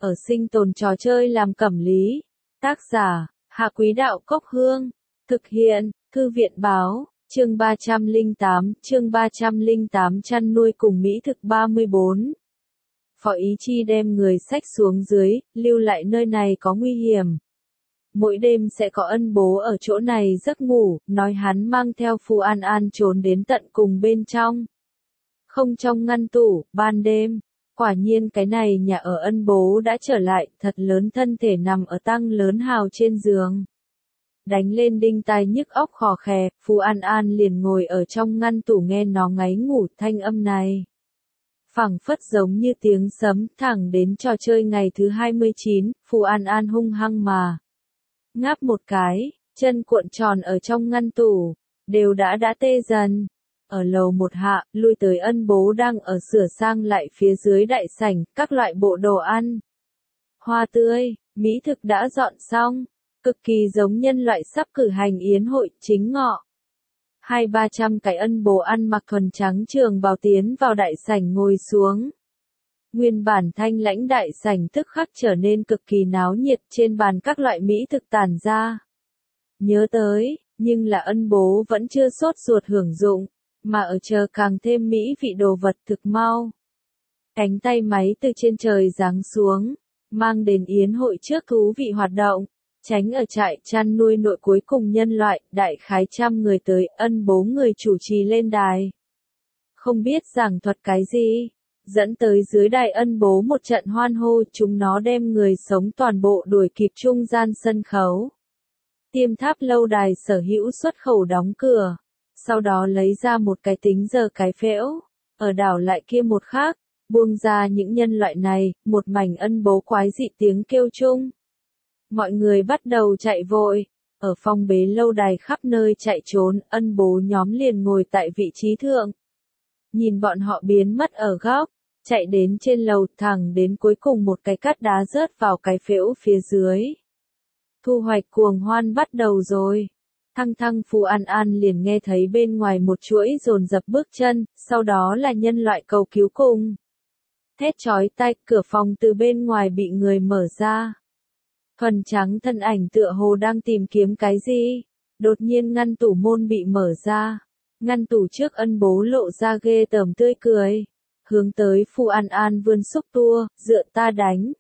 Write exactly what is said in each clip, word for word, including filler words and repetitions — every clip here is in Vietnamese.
ở sinh tồn trò chơi làm cẩm lý. Tác giả, Hạ Quý Đạo Cốc Hương. Thực hiện, Thư viện Báo, chương ba trăm lẻ tám, chương ba trăm lẻ tám chăn nuôi cùng mỹ thực ba mươi bốn. Phó Ý Chi đem người xách xuống dưới, lưu lại nơi này có nguy hiểm. Mỗi đêm sẽ có ân bố ở chỗ này giấc ngủ, nói hắn mang theo Phù An An trốn đến tận cùng bên trong. Không trong ngăn tủ, ban đêm. Quả nhiên cái này nhà ở ân bố đã trở lại, thật lớn thân thể nằm ở tăng lớn hào trên giường. Đánh lên đinh tai nhức óc khò khè, Phù An An liền ngồi ở trong ngăn tủ nghe nó ngáy ngủ thanh âm này. Phảng phất giống như tiếng sấm, thẳng đến trò chơi ngày thứ hai mươi chín, Phù An An hung hăng mà. Ngáp một cái, chân cuộn tròn ở trong ngăn tủ, đều đã đã tê dần. Ở lầu một hạ, lui tới ân bố đang ở sửa sang lại phía dưới đại sảnh, các loại bộ đồ ăn. Hoa tươi, mỹ thực đã dọn xong, cực kỳ giống nhân loại sắp cử hành yến hội chính ngọ. Hai ba trăm cái ân bố ăn mặc thuần trắng trường bào tiến vào đại sảnh ngồi xuống. Nguyên bản thanh lãnh đại sảnh tức khắc trở nên cực kỳ náo nhiệt, trên bàn các loại mỹ thực tản ra. Nhớ tới, nhưng là ân bố vẫn chưa sốt ruột hưởng dụng, mà ở chờ càng thêm mỹ vị đồ vật thực mau. Cánh tay máy từ trên trời giáng xuống, mang đến yến hội trước thú vị hoạt động, tránh ở trại chăn nuôi nội cuối cùng nhân loại, đại khái trăm người tới, ân bố người chủ trì lên đài. Không biết giảng thuật cái gì, dẫn tới dưới đài ân bố một trận hoan hô, chúng nó đem người sống toàn bộ đuổi kịp trung gian sân khấu. Tiêm Tháp lâu đài sở hữu xuất khẩu đóng cửa. Sau đó lấy ra một cái tính giờ cái phễu, ở đảo lại kia một khác, buông ra những nhân loại này, một mảnh ân bố quái dị tiếng kêu chung. Mọi người bắt đầu chạy vội, ở phong bế lâu đài khắp nơi chạy trốn, ân bố nhóm liền ngồi tại vị trí thượng. Nhìn bọn họ biến mất ở góc, chạy đến trên lầu thẳng đến cuối cùng một cái cát đá rớt vào cái phễu phía dưới. Thu hoạch cuồng hoan bắt đầu rồi. Thăng thăng Phù An An liền nghe thấy bên ngoài một chuỗi dồn dập bước chân, sau đó là nhân loại cầu cứu cùng. Thét chói tai, cửa phòng từ bên ngoài bị người mở ra. Thuần trắng thân ảnh tựa hồ đang tìm kiếm cái gì. Đột nhiên ngăn tủ môn bị mở ra. Ngăn tủ trước ân bố lộ ra ghê tởm tươi cười. Hướng tới Phù An An vươn xúc tua, dựa ta đánh.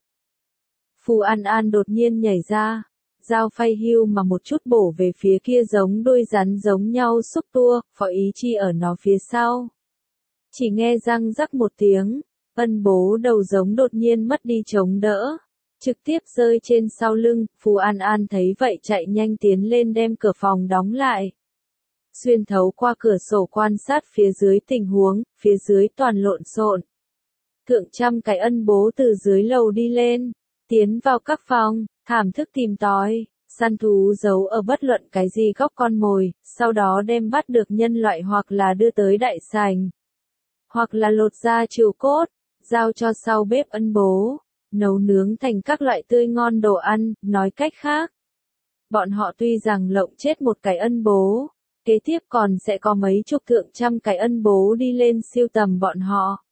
Phù An An đột nhiên nhảy ra. Dao phay hưu mà một chút bổ về phía kia giống đôi rắn giống nhau xúc tua, Phó Ý Chi ở nó phía sau. Chỉ nghe răng rắc một tiếng, ân bố đầu giống đột nhiên mất đi chống đỡ, trực tiếp rơi trên sau lưng, Phù An An thấy vậy chạy nhanh tiến lên đem cửa phòng đóng lại. Xuyên thấu qua cửa sổ quan sát phía dưới tình huống, phía dưới toàn lộn xộn. Thượng trăm cái ân bố từ dưới lầu đi lên, tiến vào các phòng. Thảm thức tìm tòi, săn thú giấu ở bất luận cái gì góc con mồi, sau đó đem bắt được nhân loại hoặc là đưa tới đại sảnh, hoặc là lột ra trừu cốt, giao cho sau bếp ân bố, nấu nướng thành các loại tươi ngon đồ ăn, nói cách khác. Bọn họ tuy rằng lộng chết một cái ân bố, kế tiếp còn sẽ có mấy chục thượng trăm cái ân bố đi lên siêu tầm bọn họ.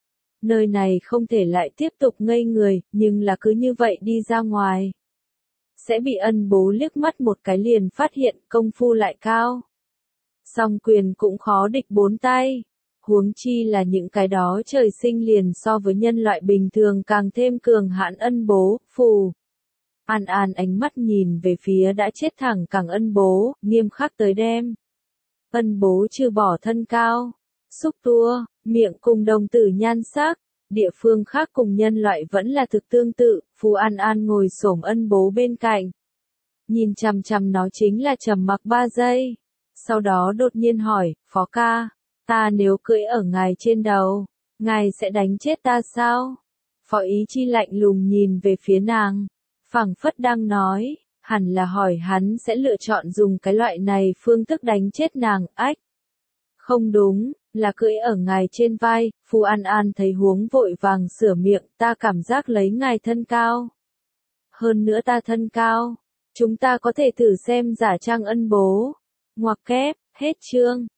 Nơi này không thể lại tiếp tục ngây người, nhưng là cứ như vậy đi ra ngoài. Sẽ bị ân bố liếc mắt một cái liền phát hiện công phu lại cao. Song quyền cũng khó địch bốn tay. Huống chi là những cái đó trời sinh liền so với nhân loại bình thường càng thêm cường hãn ân bố, Phù. An An ánh mắt nhìn về phía đã chết thẳng cẳng ân bố, nghiêm khắc tới đem. Ân bố trừ bỏ thân cao, xúc tua, miệng cùng đồng tử nhan sắc, địa phương khác cùng nhân loại vẫn là thực tương tự, Phù An An ngồi xổm ân bố bên cạnh. Nhìn chằm chằm nó chính là trầm mặc ba giây. Sau đó đột nhiên hỏi, Phó ca, ta nếu cưỡi ở ngài trên đầu, ngài sẽ đánh chết ta sao? Phó Ý Chi lạnh lùng nhìn về phía nàng, phảng phất đang nói, hẳn là hỏi hắn sẽ lựa chọn dùng cái loại này phương thức đánh chết nàng, ách. Không đúng, là cưỡi ở ngài trên vai, Phù An An thấy huống vội vàng sửa miệng, ta cảm giác lấy ngài thân cao. Hơn nữa ta thân cao, chúng ta có thể thử xem giả trang ân bố. Ngoặc kép, hết chương.